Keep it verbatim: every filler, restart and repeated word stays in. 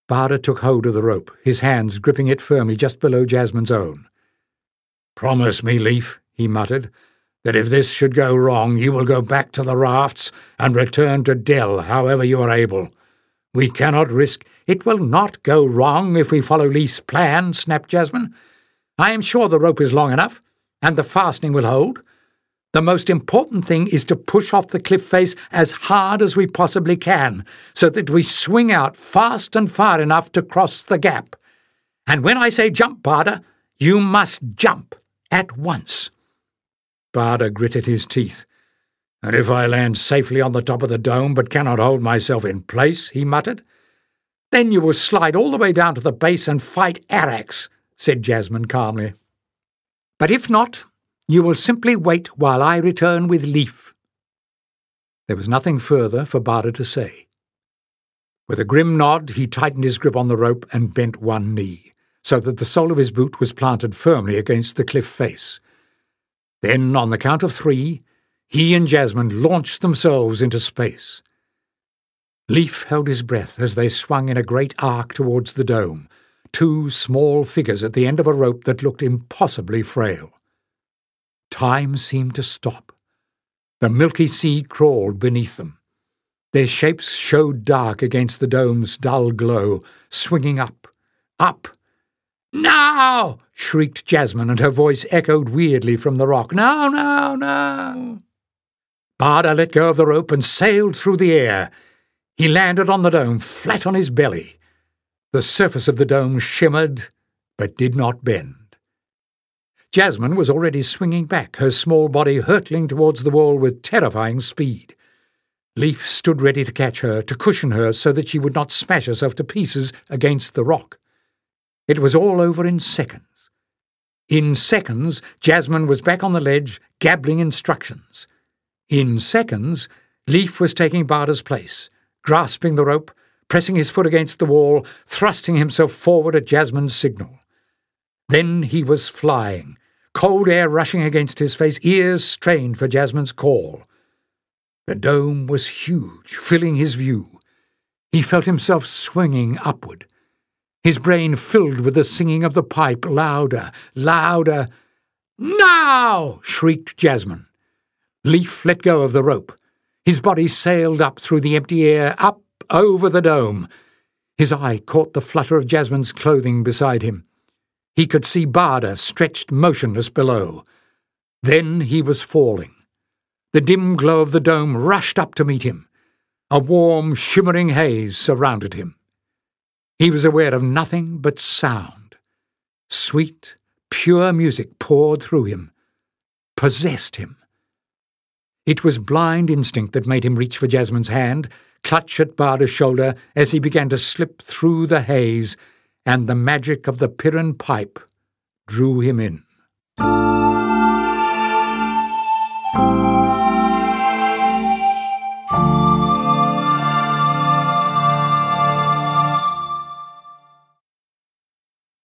Barda took hold of the rope, his hands gripping it firmly just below Jasmine's own. "Promise me, Leif," he muttered, "that if this should go wrong, you will go back to the rafts and return to Dell however you are able. We cannot risk—" "It will not go wrong if we follow Leif's plan," snapped Jasmine. "I am sure the rope is long enough, and the fastening will hold. The most important thing is to push off the cliff face as hard as we possibly can, so that we swing out fast and far enough to cross the gap. And when I say jump, Barda, you must jump at once." Barda gritted his teeth. "And if I land safely on the top of the dome but cannot hold myself in place," he muttered. "Then you will slide all the way down to the base and fight Arax," said Jasmine calmly. "But if not, you will simply wait while I return with Leif." There was nothing further for Barda to say. With a grim nod, he tightened his grip on the rope and bent one knee, so that the sole of his boot was planted firmly against the cliff face. Then, on the count of three, he and Jasmine launched themselves into space. Leif held his breath as they swung in a great arc towards the dome, two small figures at the end of a rope that looked impossibly frail. Time seemed to stop. The milky sea crawled beneath them. Their shapes showed dark against the dome's dull glow, swinging up, up. "Now!" shrieked Jasmine, and her voice echoed weirdly from the rock. "No, no, no!" Barda let go of the rope and sailed through the air. He landed on the dome, flat on his belly. The surface of the dome shimmered, but did not bend. Jasmine was already swinging back, her small body hurtling towards the wall with terrifying speed. Leif stood ready to catch her, to cushion her so that she would not smash herself to pieces against the rock. It was all over in seconds. In seconds, Jasmine was back on the ledge, gabbling instructions. In seconds, Leif was taking Barda's place, grasping the rope, pressing his foot against the wall, thrusting himself forward at Jasmine's signal. Then he was flying, cold air rushing against his face, ears strained for Jasmine's call. The dome was huge, filling his view. He felt himself swinging upward. His brain filled with the singing of the pipe, louder, louder. "Now!" shrieked Jasmine. Leif let go of the rope. His body sailed up through the empty air, up over the dome. His eye caught the flutter of Jasmine's clothing beside him. He could see Barda stretched motionless below. Then he was falling. The dim glow of the dome rushed up to meet him. A warm, shimmering haze surrounded him. He was aware of nothing but sound. Sweet, pure music poured through him, possessed him. It was blind instinct that made him reach for Jasmine's hand, clutch at Barda's shoulder as he began to slip through the haze, and the magic of the Piran pipe drew him in.